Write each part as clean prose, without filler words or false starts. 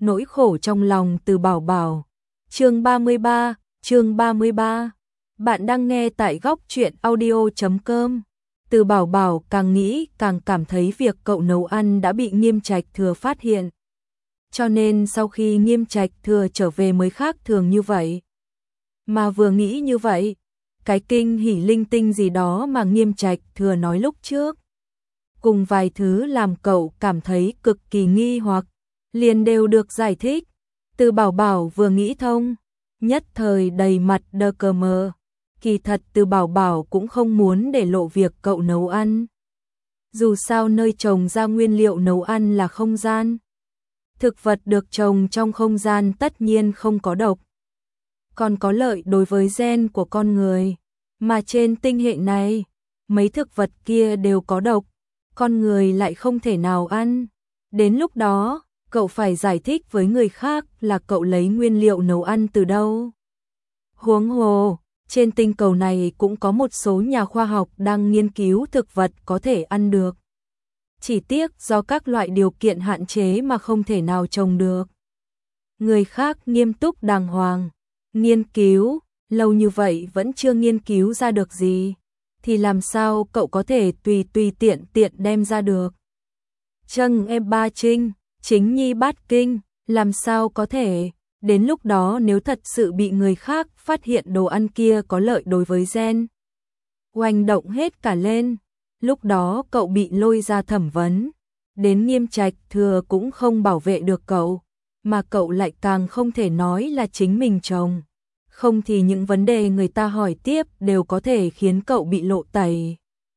nỗi khổ trong lòng Từ Bảo Bảo. Chương 33. Bạn đang nghe tại góc truyện audio.com. Từ Bảo Bảo càng nghĩ càng cảm thấy việc cậu nấu ăn đã bị Nghiêm Trạch Thừa phát hiện. Cho nên sau khi Nghiêm Trạch Thừa trở về mới khác thường như vậy. Mà vừa nghĩ như vậy, cái kinh hỉ linh tinh gì đó mà Nghiêm Trạch Thừa nói lúc trước, cùng vài thứ làm cậu cảm thấy cực kỳ nghi hoặc, liền đều được giải thích. Từ Bảo Bảo vừa nghĩ thông, nhất thời đầy mặt đờ cờ mờ. Kỳ thật Từ Bảo Bảo cũng không muốn để lộ việc cậu nấu ăn. Dù sao nơi trồng ra nguyên liệu nấu ăn là không gian. Thực vật được trồng trong không gian tất nhiên không có độc, còn có lợi đối với gen của con người. Mà trên tinh hệ này, mấy thực vật kia đều có độc, con người lại không thể nào ăn. Đến lúc đó, cậu phải giải thích với người khác là cậu lấy nguyên liệu nấu ăn từ đâu. Huống hồ, trên tinh cầu này cũng có một số nhà khoa học đang nghiên cứu thực vật có thể ăn được. Chỉ tiếc do các loại điều kiện hạn chế mà không thể nào trồng được. Người khác nghiêm túc đàng hoàng, nghiên cứu, lâu như vậy vẫn chưa nghiên cứu ra được gì, thì làm sao cậu có thể tùy tiện đem ra được. Trâng em ba trinh, chính nhi bát kinh, làm sao có thể. Đến lúc đó nếu thật sự bị người khác phát hiện đồ ăn kia có lợi đối với gen, oanh động hết cả lên, lúc đó cậu bị lôi ra thẩm vấn, đến Nghiêm Trạch Thừa cũng không bảo vệ được cậu, mà cậu lại càng không thể nói là chính mình trồng, không thì những vấn đề người ta hỏi tiếp đều có thể khiến cậu bị lộ tẩy.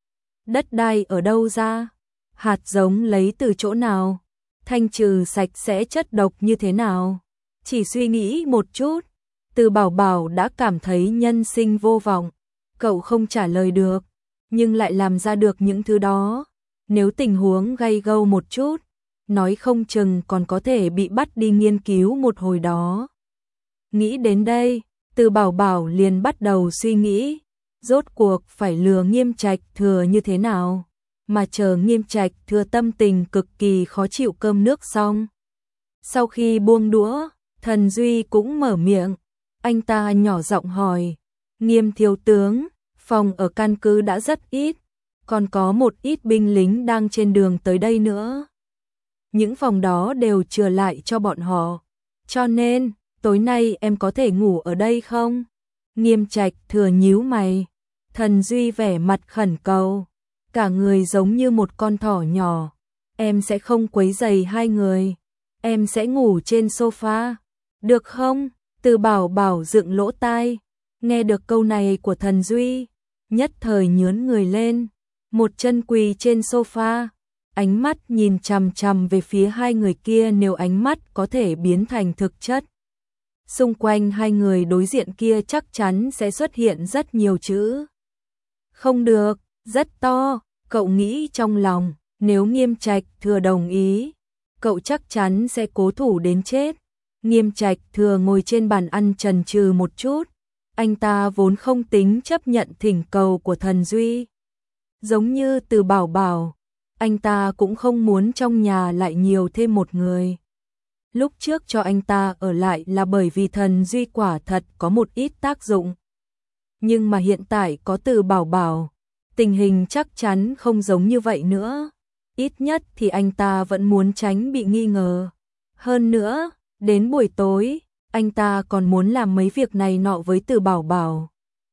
Đất đai ở đâu ra? Hạt giống lấy từ chỗ nào? Thanh trừ sạch sẽ chất độc như thế nào? Chỉ suy nghĩ một chút, Từ Bảo Bảo đã cảm thấy nhân sinh vô vọng. Cậu không trả lời được, nhưng lại làm ra được những thứ đó. Nếu tình huống gay gâu một chút, nói không chừng còn có thể bị bắt đi nghiên cứu một hồi đó. Nghĩ đến đây, Từ Bảo Bảo liền bắt đầu suy nghĩ, rốt cuộc phải lừa Nghiêm Trạch Thừa như thế nào. Mà chờ Nghiêm Trạch Thừa tâm tình cực kỳ khó chịu cơm nước xong. Sau khi buông đũa, Thần Duy cũng mở miệng, anh ta nhỏ giọng hỏi, Nghiêm thiếu tướng, phòng ở căn cứ đã rất ít, còn có một ít binh lính đang trên đường tới đây nữa. Những phòng đó đều chừa lại cho bọn họ, cho nên, tối nay em có thể ngủ ở đây không? Nghiêm Trạch Thừa nhíu mày, Thần Duy vẻ mặt khẩn cầu, cả người giống như một con thỏ nhỏ, em sẽ không quấy rầy hai người, em sẽ ngủ trên sofa. Được không? Từ Bảo Bảo dựng lỗ tai, nghe được câu này của Thần Duy, nhất thời nhướn người lên, một chân quỳ trên sofa, ánh mắt nhìn chằm chằm về phía hai người kia, nếu ánh mắt có thể biến thành thực chất. Xung quanh hai người đối diện kia chắc chắn sẽ xuất hiện rất nhiều chữ. Không được, rất to, cậu nghĩ trong lòng, nếu Nghiêm Trạch Thừa đồng ý, cậu chắc chắn sẽ cố thủ đến chết. Nghiêm Trạch Thừa ngồi trên bàn ăn chần chừ một chút, anh ta vốn không tính chấp nhận thỉnh cầu của Thần Duy. Giống như Từ Bảo Bảo, anh ta cũng không muốn trong nhà lại nhiều thêm một người. Lúc trước cho anh ta ở lại là bởi vì Thần Duy quả thật có một ít tác dụng. Nhưng mà hiện tại có Từ Bảo Bảo, tình hình chắc chắn không giống như vậy nữa. Ít nhất thì anh ta vẫn muốn tránh bị nghi ngờ. Hơn nữa, đến buổi tối, anh ta còn muốn làm mấy việc này nọ với Từ Bảo Bảo.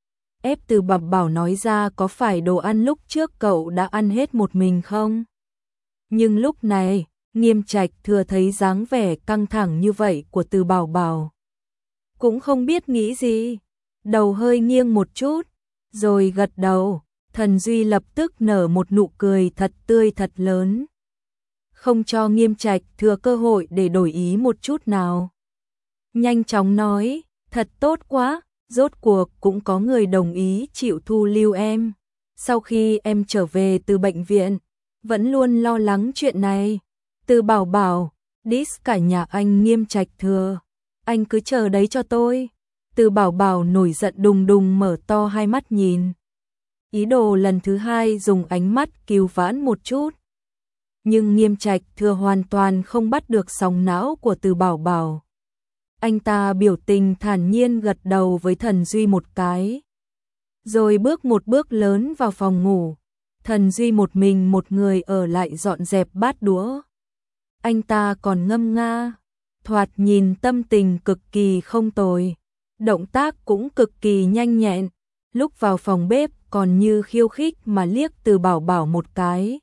Ép Từ Bảo Bảo nói ra có phải đồ ăn lúc trước cậu đã ăn hết một mình không? Nhưng lúc này, Nghiêm Trạch Thừa thấy dáng vẻ căng thẳng như vậy của Từ Bảo Bảo, cũng không biết nghĩ gì, đầu hơi nghiêng một chút, rồi gật đầu. Thần Duy lập tức nở một nụ cười thật tươi thật lớn, không cho Nghiêm Trạch Thừa cơ hội để đổi ý một chút nào. Nhanh chóng nói, thật tốt quá, rốt cuộc cũng có người đồng ý chịu thu lưu em. Sau khi em trở về từ bệnh viện, vẫn luôn lo lắng chuyện này. Từ Bảo Bảo, diss cả nhà anh Nghiêm Trạch Thừa, anh cứ chờ đấy cho tôi. Từ Bảo Bảo nổi giận đùng đùng mở to hai mắt nhìn, ý đồ lần thứ hai dùng ánh mắt cứu vãn một chút. nhưng Nghiêm Trạch Thừa hoàn toàn không bắt được sóng não của Từ Bảo Bảo. Anh ta biểu tình thản nhiên gật đầu với Thần Duy một cái, rồi bước một bước lớn vào phòng ngủ. Thần Duy một mình một người ở lại dọn dẹp bát đũa. Anh ta còn ngâm nga, thoạt nhìn tâm tình cực kỳ không tồi, động tác cũng cực kỳ nhanh nhẹn. Lúc vào phòng bếp còn như khiêu khích mà liếc Từ Bảo Bảo một cái.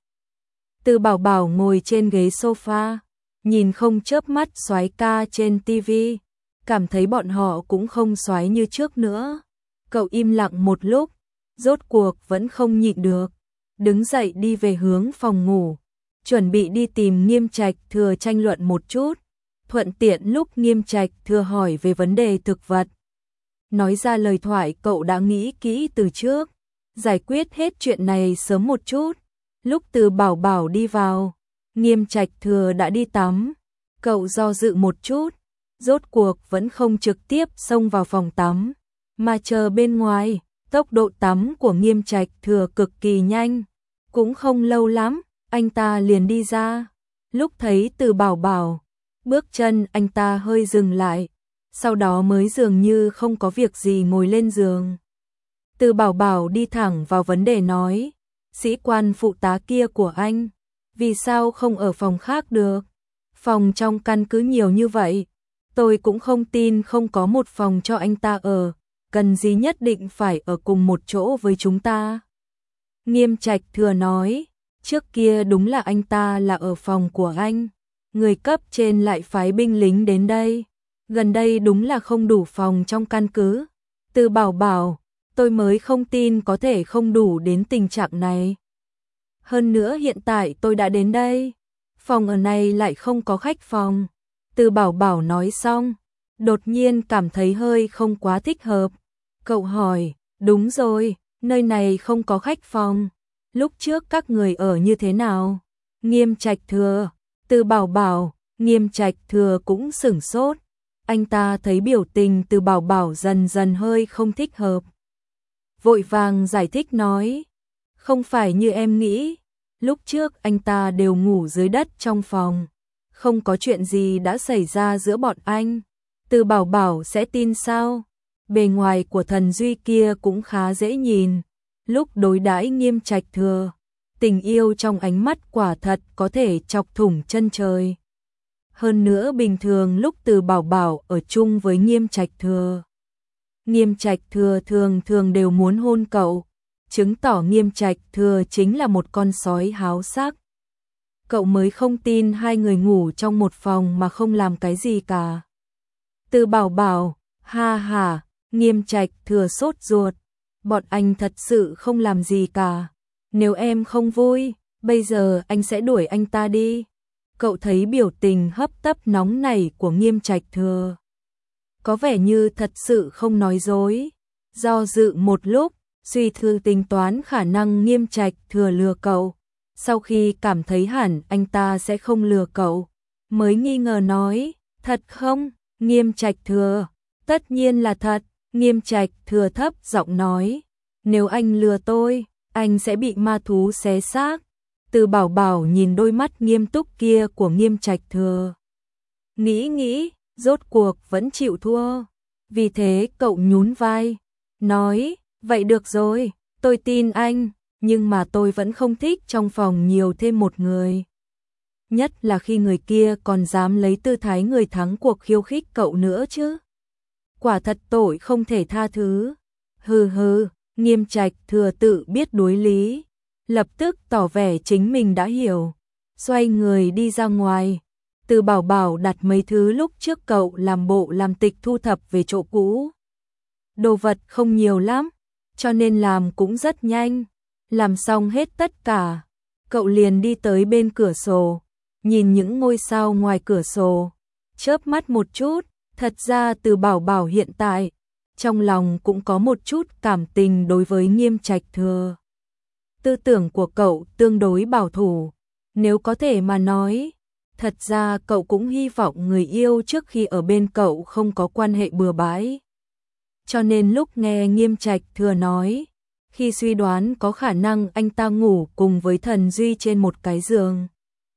Từ Bảo Bảo ngồi trên ghế sofa, nhìn không chớp mắt soái ca trên tivi, cảm thấy bọn họ cũng không soái như trước nữa. Cậu im lặng một lúc, rốt cuộc vẫn không nhịn được, đứng dậy đi về hướng phòng ngủ, chuẩn bị đi tìm Nghiêm Trạch Thừa tranh luận một chút, thuận tiện lúc Nghiêm Trạch Thừa hỏi về vấn đề thực vật. Nói ra lời thoại cậu đã nghĩ kỹ từ trước, giải quyết hết chuyện này sớm một chút. Lúc Từ Bảo Bảo đi vào, Nghiêm Trạch Thừa đã đi tắm. Cậu do dự một chút, rốt cuộc vẫn không trực tiếp xông vào phòng tắm, mà chờ bên ngoài. Tốc độ tắm của Nghiêm Trạch Thừa cực kỳ nhanh, cũng không lâu lắm, anh ta liền đi ra. Lúc thấy Từ Bảo Bảo, bước chân anh ta hơi dừng lại, sau đó mới dường như không có việc gì ngồi lên giường. Từ Bảo Bảo đi thẳng vào vấn đề nói, sĩ quan phụ tá kia của anh, vì sao không ở phòng khác được? Phòng trong căn cứ nhiều như vậy, tôi cũng không tin không có một phòng cho anh ta ở, cần gì nhất định phải ở cùng một chỗ với chúng ta? Nghiêm Trạch Thừa nói, trước kia đúng là anh ta là ở phòng của anh, người cấp trên lại phái binh lính đến đây, gần đây đúng là không đủ phòng trong căn cứ. Từ Bảo Bảo, tôi mới không tin có thể không đủ đến tình trạng này. Hơn nữa hiện tại tôi đã đến đây, phòng ở này lại không có khách phòng. Từ Bảo Bảo nói xong, đột nhiên cảm thấy hơi không quá thích hợp. Cậu hỏi, đúng rồi, nơi này không có khách phòng, lúc trước các người ở như thế nào? Nghiêm Trạch Thừa, Từ Bảo Bảo, Nghiêm Trạch Thừa cũng sửng sốt. Anh ta thấy biểu tình Từ Bảo Bảo dần dần hơi không thích hợp, vội vàng giải thích nói, không phải như em nghĩ, lúc trước anh ta đều ngủ dưới đất trong phòng, không có chuyện gì đã xảy ra giữa bọn anh. Từ Bảo Bảo sẽ tin sao? Bề ngoài của Thần Duy kia cũng khá dễ nhìn, lúc đối đãi Nghiêm Trạch Thừa, tình yêu trong ánh mắt quả thật có thể chọc thủng chân trời. Hơn nữa bình thường lúc Từ Bảo Bảo ở chung với Nghiêm Trạch Thừa, Nghiêm Trạch Thừa thường thường đều muốn hôn cậu, chứng tỏ Nghiêm Trạch Thừa chính là một con sói háo sắc. Cậu mới không tin hai người ngủ trong một phòng mà không làm cái gì cả. Từ Bảo Bảo, ha ha, Nghiêm Trạch Thừa sốt ruột, bọn anh thật sự không làm gì cả. Nếu em không vui, bây giờ anh sẽ đuổi anh ta đi. Cậu thấy biểu tình hấp tấp nóng nảy của Nghiêm Trạch Thừa, có vẻ như thật sự không nói dối. Do dự một lúc, suy thư tính toán khả năng Nghiêm Trạch Thừa lừa cậu. Sau khi cảm thấy hẳn anh ta sẽ không lừa cậu, mới nghi ngờ nói, thật không? Nghiêm Trạch Thừa, tất nhiên là thật. Nghiêm Trạch Thừa thấp giọng nói, nếu anh lừa tôi, anh sẽ bị ma thú xé xác. Từ Bảo Bảo nhìn đôi mắt nghiêm túc kia của Nghiêm Trạch Thừa, nghĩ, rốt cuộc vẫn chịu thua. Vì thế cậu nhún vai, nói, vậy được rồi, tôi tin anh, nhưng mà tôi vẫn không thích trong phòng nhiều thêm một người. Nhất là khi người kia còn dám lấy tư thái người thắng cuộc khiêu khích cậu nữa chứ. Quả thật tội không thể tha thứ. Hừ, Nghiêm Trạch Thừa tự biết đối lý, lập tức tỏ vẻ chính mình đã hiểu, xoay người đi ra ngoài. Từ Bảo Bảo đặt mấy thứ lúc trước cậu làm bộ làm tịch thu thập về chỗ cũ. Đồ vật không nhiều lắm, cho nên làm cũng rất nhanh. Làm xong hết tất cả, cậu liền đi tới bên cửa sổ, nhìn những ngôi sao ngoài cửa sổ, chớp mắt một chút. Thật ra Từ Bảo Bảo hiện tại, trong lòng cũng có một chút cảm tình đối với Nghiêm Trạch Thừa. Tư tưởng của cậu tương đối bảo thủ, nếu có thể mà nói, thật ra cậu cũng hy vọng người yêu trước khi ở bên cậu không có quan hệ bừa bãi. Cho nên lúc nghe Nghiêm Trạch Thừa nói, khi suy đoán có khả năng anh ta ngủ cùng với Thần Duy trên một cái giường,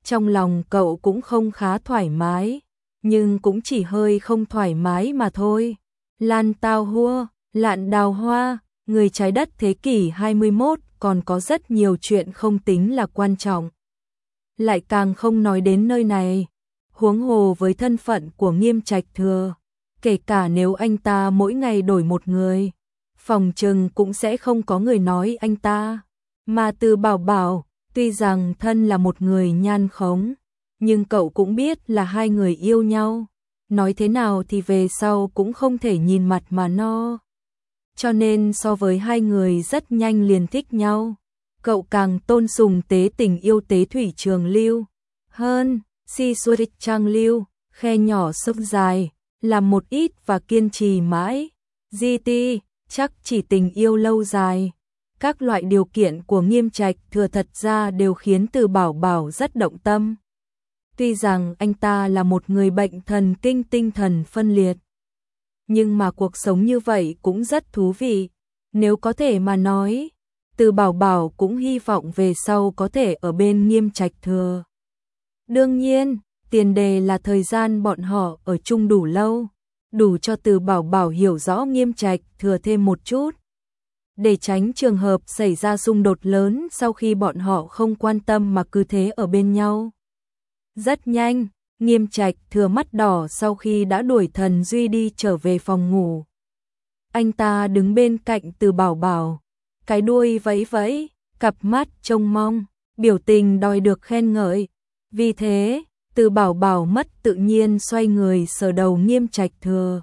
Trong lòng cậu cũng không khá thoải mái, nhưng cũng chỉ hơi không thoải mái mà thôi. Lan tao hua, lạn đào hoa, người trái đất thế kỷ 21 còn có rất nhiều chuyện không tính là quan trọng. Lại càng không nói đến nơi này, huống hồ với thân phận của Nghiêm Trạch Thừa, kể cả nếu anh ta mỗi ngày đổi một người, phòng chừng cũng sẽ không có người nói anh ta. Mà Từ Bảo Bảo, tuy rằng thân là một người nhan khống, nhưng cậu cũng biết là hai người yêu nhau, nói thế nào thì về sau cũng không thể nhìn mặt mà no. Cho nên so với hai người rất nhanh liền thích nhau, cậu càng tôn sùng tế tình yêu tế thủy trường lưu hơn. Si surit trang lưu, khe nhỏ sông dài, làm một ít và kiên trì mãi. GT, chắc chỉ tình yêu lâu dài. Các loại điều kiện của Nghiêm Trạch Thừa thật ra đều khiến Từ Bảo Bảo rất động tâm. Tuy rằng anh ta là một người bệnh thần kinh tinh thần phân liệt, nhưng mà cuộc sống như vậy cũng rất thú vị. Nếu có thể mà nói, Từ Bảo Bảo cũng hy vọng về sau có thể ở bên Nghiêm Trạch Thừa. Đương nhiên, tiền đề là thời gian bọn họ ở chung đủ lâu, đủ cho Từ Bảo Bảo hiểu rõ Nghiêm Trạch Thừa thêm một chút, để tránh trường hợp xảy ra xung đột lớn sau khi bọn họ không quan tâm mà cứ thế ở bên nhau. Rất nhanh, Nghiêm Trạch Thừa mắt đỏ sau khi đã đuổi Thần Duy đi trở về phòng ngủ. Anh ta đứng bên cạnh Từ Bảo Bảo, cái đuôi vẫy vẫy, cặp mắt trông mong, biểu tình đòi được khen ngợi. Vì thế, Từ Bảo Bảo mất tự nhiên xoay người sờ đầu Nghiêm Trạch Thừa.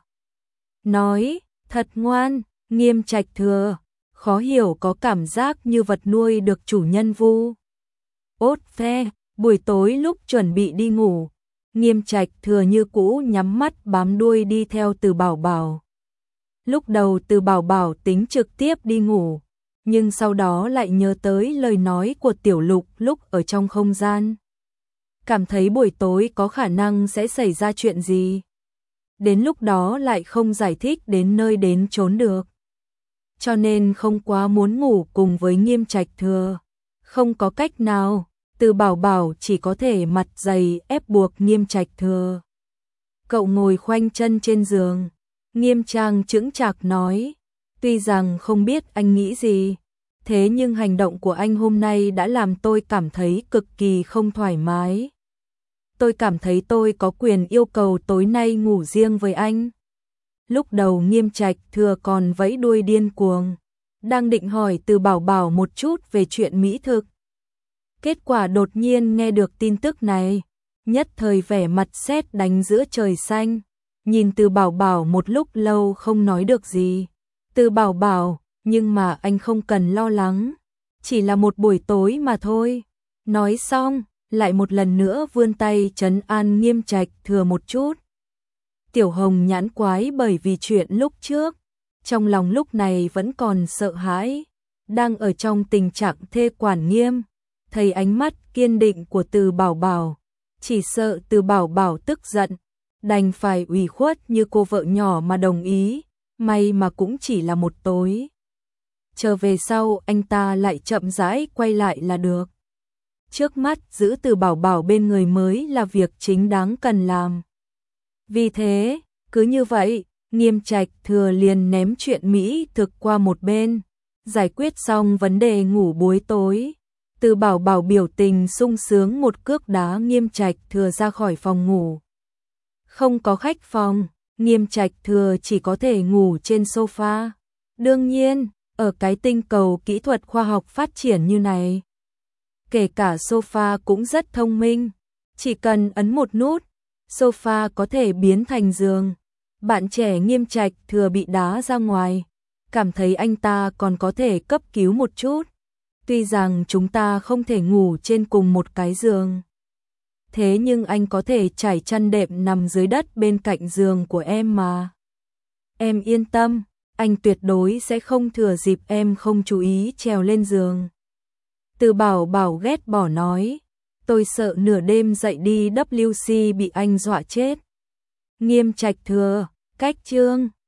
Nói, thật ngoan. Nghiêm Trạch Thừa, khó hiểu có cảm giác như vật nuôi được chủ nhân vu. Ốt phe, buổi tối lúc chuẩn bị đi ngủ, Nghiêm Trạch Thừa như cũ nhắm mắt bám đuôi đi theo Từ Bảo Bảo. Lúc đầu Từ Bảo Bảo tính trực tiếp đi ngủ, nhưng sau đó lại nhớ tới lời nói của Tiểu Lục lúc ở trong không gian. Cảm thấy buổi tối có khả năng sẽ xảy ra chuyện gì. Đến lúc đó lại không giải thích đến nơi đến chốn được. Cho nên không quá muốn ngủ cùng với Nghiêm Trạch Thừa. Không có cách nào, Từ Bảo Bảo chỉ có thể mặt dày ép buộc Nghiêm Trạch Thừa. Cậu ngồi khoanh chân trên giường, nghiêm trang chững chạc nói, tuy rằng không biết anh nghĩ gì, thế nhưng hành động của anh hôm nay đã làm tôi cảm thấy cực kỳ không thoải mái. Tôi cảm thấy tôi có quyền yêu cầu tối nay ngủ riêng với anh. Lúc đầu Nghiêm Trạch Thừa còn vẫy đuôi điên cuồng, đang định hỏi Từ Bảo Bảo một chút về chuyện mỹ thực. Kết quả đột nhiên nghe được tin tức này, nhất thời vẻ mặt sét đánh giữa trời xanh, nhìn Từ Bảo Bảo một lúc lâu không nói được gì. Từ Bảo Bảo, nhưng mà anh không cần lo lắng, chỉ là một buổi tối mà thôi. Nói xong, lại một lần nữa vươn tay trấn an Nghiêm Trạch Thừa một chút. Tiểu Hồng nhãn quái bởi vì chuyện lúc trước, trong lòng lúc này vẫn còn sợ hãi, đang ở trong tình trạng thê quản nghiêm, thấy ánh mắt kiên định của Từ Bảo Bảo, chỉ sợ Từ Bảo Bảo tức giận, đành phải ủy khuất như cô vợ nhỏ mà đồng ý, may mà cũng chỉ là một tối. Chờ về sau anh ta lại chậm rãi quay lại là được. Trước mắt giữ Từ Bảo Bảo bên người mới là việc chính đáng cần làm. Vì thế, cứ như vậy, Nghiêm Trạch Thừa liền ném chuyện mỹ thực qua một bên, giải quyết xong vấn đề ngủ buổi tối. Từ Bảo Bảo biểu tình sung sướng một cước đá Nghiêm Trạch Thừa ra khỏi phòng ngủ. Không có khách phòng, Nghiêm Trạch Thừa chỉ có thể ngủ trên sofa. Đương nhiên, ở cái tinh cầu kỹ thuật khoa học phát triển như này, kể cả sofa cũng rất thông minh, chỉ cần ấn một nút, sofa có thể biến thành giường. Bạn trẻ Nghiêm Trạch Thừa bị đá ra ngoài, cảm thấy anh ta còn có thể cấp cứu một chút. Tuy rằng chúng ta không thể ngủ trên cùng một cái giường, thế nhưng anh có thể trải chăn đệm nằm dưới đất bên cạnh giường của em mà. Em yên tâm, anh tuyệt đối sẽ không thừa dịp em không chú ý trèo lên giường. Từ Bảo Bảo ghét bỏ nói, tôi sợ nửa đêm dậy đi WC bị anh dọa chết. Nghiêm Trạch Thừa, cách chương